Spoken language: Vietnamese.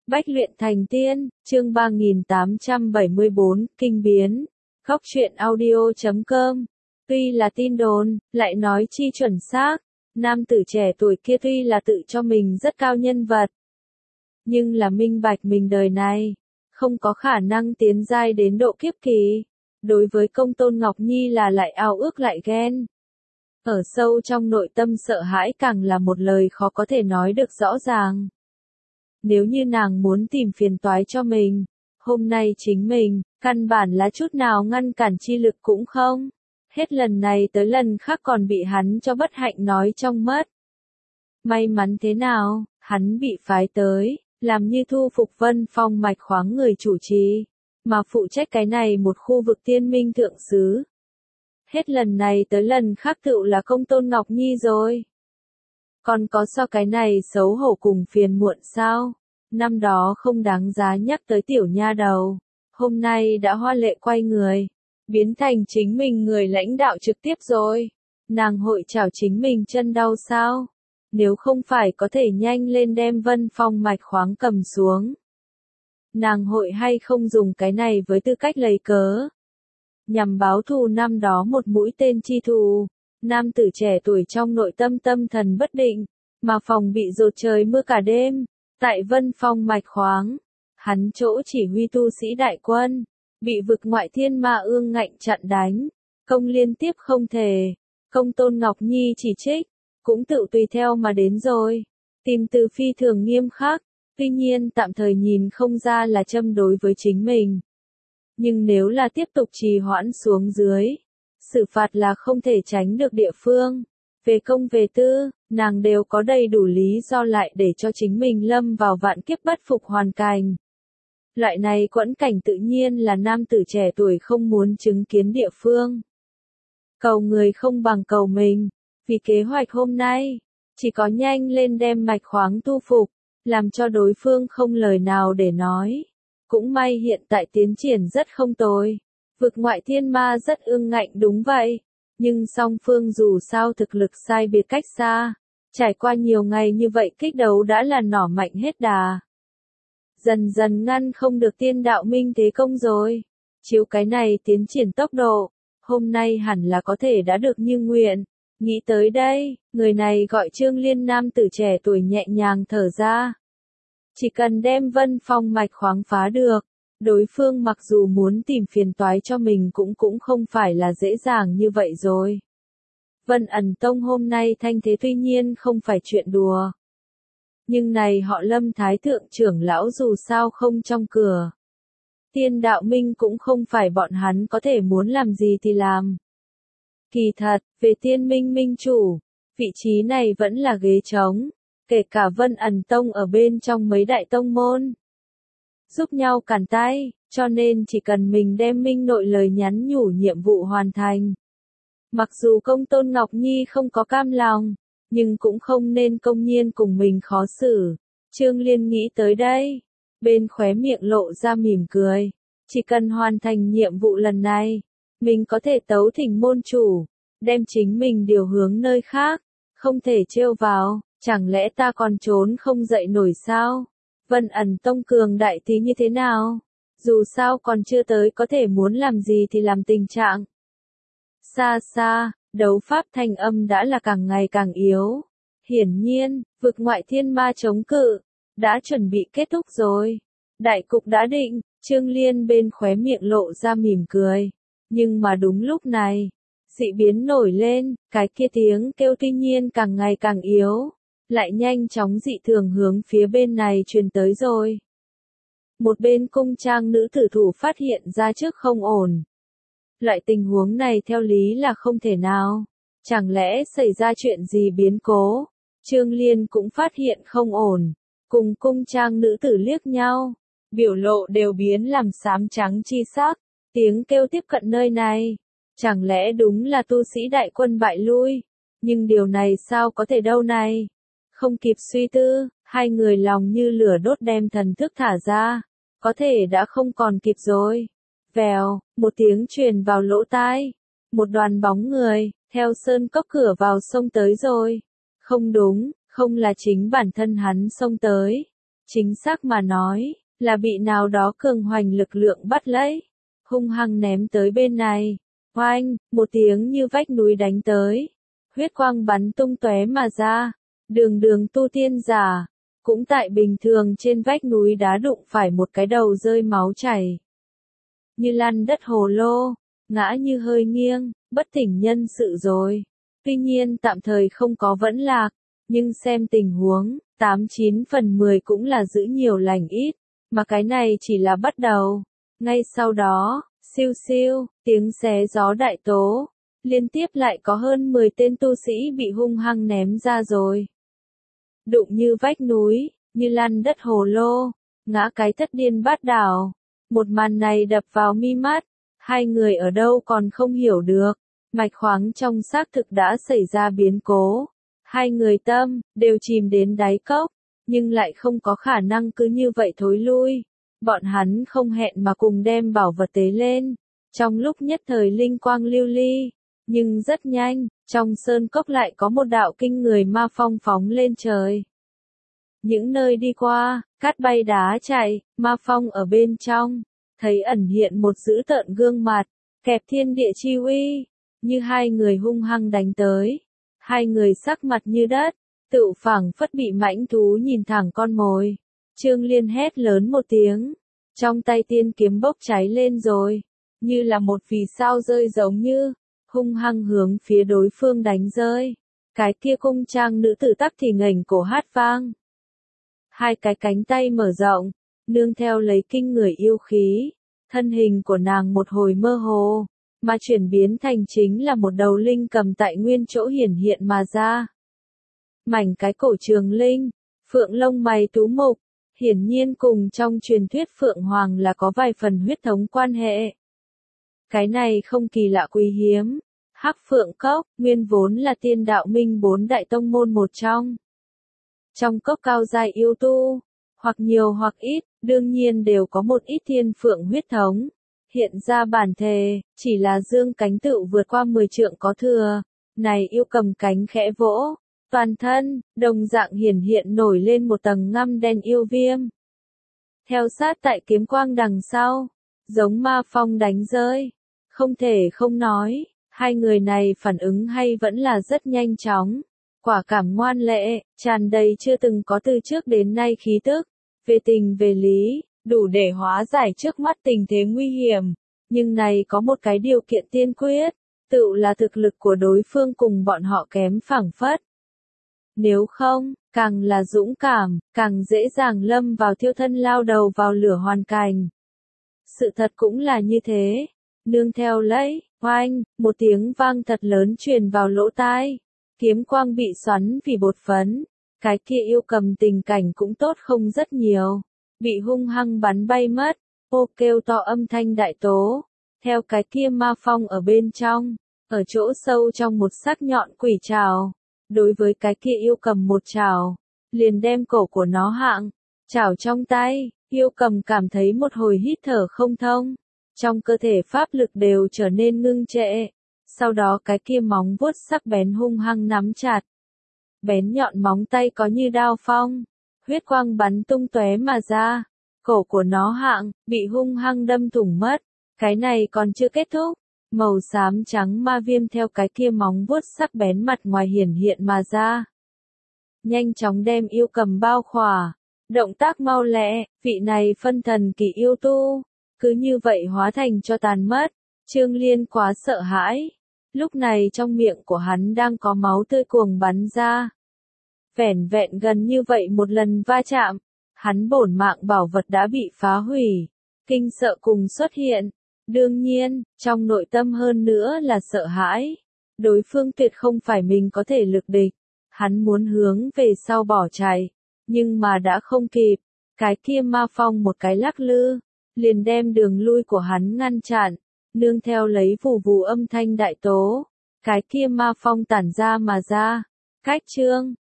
Bách luyện thành tiên, chương 3874, kinh biến. Góc truyện audio.com. Tuy là tin đồn, lại nói chi chuẩn xác, nam tử trẻ tuổi kia tuy là tự cho mình rất cao nhân vật, nhưng là minh bạch mình đời này không có khả năng tiến giai đến độ kiếp kỳ. Đối với Công Tôn Ngọc Nhi là lại ao ước lại ghen. Ở sâu trong nội tâm sợ hãi càng là một lời khó có thể nói được rõ ràng. Nếu như nàng muốn tìm phiền toái cho mình, hôm nay chính mình, căn bản là chút nào ngăn cản chi lực cũng không. Hết lần này tới lần khác còn bị hắn cho bất hạnh nói trong mất. May mắn thế nào, hắn bị phái tới, làm như thu phục Vân Phong mạch khoáng người chủ trì, mà phụ trách cái này một khu vực tiên minh thượng xứ. Hết lần này tới lần khác tựu là Công Tôn Ngọc Nhi rồi. Còn có so cái này xấu hổ cùng phiền muộn sao? Năm đó không đáng giá nhắc tới tiểu nha đầu, hôm nay đã hoa lệ quay người, biến thành chính mình người lãnh đạo trực tiếp rồi. Nàng hội chảo chính mình chân đau sao? Nếu không phải có thể nhanh lên đem Vân Phong mạch khoáng cầm xuống, nàng hội hay không dùng cái này với tư cách lấy cớ, nhằm báo thù năm đó một mũi tên chi thù. Nam tử trẻ tuổi trong nội tâm tâm thần bất định, mà phòng bị dột trời mưa cả đêm. Tại Vân Phong mạch khoáng, hắn chỗ chỉ huy tu sĩ đại quân, bị vực ngoại thiên ma ương ngạnh chặn đánh, công liên tiếp không thể. Công Tôn Ngọc Nhi chỉ trích, cũng tự tùy theo mà đến rồi. Tìm từ phi thường nghiêm khắc, tuy nhiên tạm thời nhìn không ra là châm đối với chính mình. Nhưng nếu là tiếp tục trì hoãn xuống dưới, xử phạt là không thể tránh được địa phương. Về công về tư, nàng đều có đầy đủ lý do lại để cho chính mình lâm vào vạn kiếp bất phục hoàn cảnh. Loại này quẫn cảnh tự nhiên là nam tử trẻ tuổi không muốn chứng kiến địa phương. Cầu người không bằng cầu mình, vì kế hoạch hôm nay, chỉ có nhanh lên đem mạch khoáng tu phục, làm cho đối phương không lời nào để nói. Cũng may hiện tại tiến triển rất không tồi, vực ngoại thiên ma rất ương ngạnh đúng vậy. Nhưng song phương dù sao thực lực sai biệt cách xa, trải qua nhiều ngày như vậy kích đấu đã là nỏ mạnh hết đà. Dần dần ngăn không được tiên đạo minh thế công rồi. Chiếu cái này tiến triển tốc độ, hôm nay hẳn là có thể đã được như nguyện. Nghĩ tới đây, người này gọi Trương Liên nam tử trẻ tuổi nhẹ nhàng thở ra. Chỉ cần đem Vân Phong mạch khoáng phá được, đối phương mặc dù muốn tìm phiền toái cho mình cũng không phải là dễ dàng như vậy rồi. Vân ẩn tông hôm nay thanh thế tuy nhiên không phải chuyện đùa. Nhưng này họ Lâm Thái Thượng trưởng lão dù sao không trong cửa. Tiên đạo minh cũng không phải bọn hắn có thể muốn làm gì thì làm. Kỳ thật, về tiên minh minh chủ, vị trí này vẫn là ghế trống, kể cả Vân ẩn tông ở bên trong mấy đại tông môn. Giúp nhau cản tay, cho nên chỉ cần mình đem minh nội lời nhắn nhủ nhiệm vụ hoàn thành. Mặc dù Công Tôn Ngọc Nhi không có cam lòng, nhưng cũng không nên công nhiên cùng mình khó xử. Trương Liên nghĩ tới đây, bên khóe miệng lộ ra mỉm cười. Chỉ cần hoàn thành nhiệm vụ lần này, mình có thể tấu thỉnh môn chủ, đem chính mình điều hướng nơi khác, không thể trêu vào, chẳng lẽ ta còn trốn không dậy nổi sao? Vân ẩn tông cường đại thì như thế nào? Dù sao còn chưa tới có thể muốn làm gì thì làm tình trạng. Xa xa, đấu pháp thanh âm đã là càng ngày càng yếu. Hiển nhiên, vực ngoại thiên ma chống cự, đã chuẩn bị kết thúc rồi. Đại cục đã định, Trương Liên bên khóe miệng lộ ra mỉm cười. Nhưng mà đúng lúc này, dị biến nổi lên, cái kia tiếng kêu tuy nhiên càng ngày càng yếu, lại nhanh chóng dị thường hướng phía bên này truyền tới rồi. Một bên cung trang nữ tử thủ phát hiện ra trước không ổn. Loại tình huống này theo lý là không thể nào. Chẳng lẽ xảy ra chuyện gì biến cố? Trương Liên cũng phát hiện không ổn. Cùng cung trang nữ tử liếc nhau. Biểu lộ đều biến làm xám trắng chi sắc. Tiếng kêu tiếp cận nơi này. Chẳng lẽ đúng là tu sĩ đại quân bại lui? Nhưng điều này sao có thể đâu này? Không kịp suy tư, hai người lòng như lửa đốt đem thần thức thả ra. Có thể đã không còn kịp rồi. Vèo, một tiếng truyền vào lỗ tai. Một đoàn bóng người, theo sơn cốc cửa vào sông tới rồi. Không đúng, không là chính bản thân hắn xông tới. chính xác mà nói, là bị nào đó cường hoành lực lượng bắt lấy, hung hăng ném tới bên này. Oanh, một tiếng như vách núi đánh tới, huyết quang bắn tung tóe mà ra, đường đường tu tiên giả, cũng tại bình thường trên vách núi đá đụng phải một cái đầu rơi máu chảy. Như lăn đất hồ lô, ngã như hơi nghiêng, bất tỉnh nhân sự rồi. Tuy nhiên tạm thời không có vẫn lạc, nhưng xem tình huống, 89 phần 10 cũng là giữ nhiều lành ít, mà cái này chỉ là bắt đầu. Ngay sau đó, siêu siêu, tiếng xé gió đại tố, liên tiếp lại có hơn 10 tên tu sĩ bị hung hăng ném ra rồi. Đụng như vách núi, như lăn đất hồ lô, ngã cái thất điên bát đảo. Một màn này đập vào mi mắt, hai người ở đâu còn không hiểu được, mạch khoáng trong xác thực đã xảy ra biến cố. Hai người tâm, đều chìm đến đáy cốc, nhưng lại không có khả năng cứ như vậy thối lui. Bọn hắn không hẹn mà cùng đem bảo vật tế lên, trong lúc nhất thời linh quang lưu ly, nhưng rất nhanh, trong sơn cốc lại có một đạo kinh người ma phong phóng lên trời. Những nơi đi qua, cát bay đá chạy, ma phong ở bên trong, thấy ẩn hiện một dữ tợn gương mặt, kẹp thiên địa chi uy, như hai người hung hăng đánh tới. Hai người sắc mặt như đất, tựu phảng phất bị mãnh thú nhìn thẳng con mồi. Trương Liên hét lớn một tiếng, trong tay tiên kiếm bốc cháy lên rồi, như là một vì sao rơi giống như, hung hăng hướng phía đối phương đánh rơi. Cái kia cung trang nữ tử tắc thì ngẩng cổ hát vang. Hai cái cánh tay mở rộng, nương theo lấy kinh người yêu khí, thân hình của nàng một hồi mơ hồ, mà chuyển biến thành chính là một đầu linh cầm tại nguyên chỗ hiển hiện mà ra. Mảnh cái cổ trường linh, phượng lông mày tú mục, hiển nhiên cùng trong truyền thuyết phượng hoàng là có vài phần huyết thống quan hệ. Cái này không kỳ lạ quý hiếm. Hắc Phượng Cốc, nguyên vốn là tiên đạo minh 4 đại tông môn một trong. Trong cốc cao giai yêu tu, hoặc nhiều hoặc ít, đương nhiên đều có một ít thiên phượng huyết thống. Hiện ra bản thề, chỉ là dương cánh tựu vượt qua 10 trượng có thừa. Này yêu cầm cánh khẽ vỗ, toàn thân, đồng dạng hiển hiện nổi lên một tầng ngăm đen yêu viêm. Theo sát tại kiếm quang đằng sau, giống ma phong đánh rơi. Không thể không nói, hai người này phản ứng hay vẫn là rất nhanh chóng. Quả cảm ngoan lệ, tràn đầy chưa từng có từ trước đến nay khí tức. Về tình về lý, đủ để hóa giải trước mắt tình thế nguy hiểm. Nhưng này có một cái điều kiện tiên quyết, tự là thực lực của đối phương cùng bọn họ kém phảng phất. Nếu không, càng là dũng cảm, càng dễ dàng lâm vào thiêu thân lao đầu vào lửa hoàn cảnh. Sự thật cũng là như thế. Nương theo lấy, oanh, một tiếng vang thật lớn truyền vào lỗ tai. Kiếm quang bị xoắn vì bột phấn. Cái kia yêu cầm tình cảnh cũng tốt không rất nhiều. Bị hung hăng bắn bay mất. Ô kêu to âm thanh đại tố. Theo cái kia ma phong ở bên trong. Ở chỗ sâu trong một sắc nhọn quỷ trảo. Đối với cái kia yêu cầm một trảo. Liền đem cổ của nó hạng. Trảo trong tay. Yêu cầm cảm thấy một hồi hít thở không thông. Trong cơ thể pháp lực đều trở nên ngưng trệ. Sau đó cái kia móng vuốt sắc bén hung hăng nắm chặt. Bén nhọn móng tay có như đao phong. Huyết quang bắn tung tóe mà ra. Cổ của nó hạng, bị hung hăng đâm thủng mất. Cái này còn chưa kết thúc. Màu xám trắng ma viêm theo cái kia móng vuốt sắc bén mặt ngoài hiển hiện mà ra. Nhanh chóng đem yêu cầm bao khỏa. Động tác mau lẹ, vị này phân thần kỳ yêu tu. Cứ như vậy hóa thành cho tàn mất. Trương Liên quá sợ hãi. Lúc này trong miệng của hắn đang có máu tươi cuồng bắn ra. Vẻn vẹn gần như vậy một lần va chạm. Hắn bổn mạng bảo vật đã bị phá hủy. Kinh sợ cùng xuất hiện. Đương nhiên, trong nội tâm hơn nữa là sợ hãi. Đối phương tuyệt không phải mình có thể lực địch. Hắn muốn hướng về sau bỏ chạy. Nhưng mà đã không kịp. Cái kia ma phong một cái lắc lư. Liền đem đường lui của hắn ngăn chặn. Nương theo lấy vù vù âm thanh đại tố. Cái kia ma phong tản ra mà ra. Cách chương.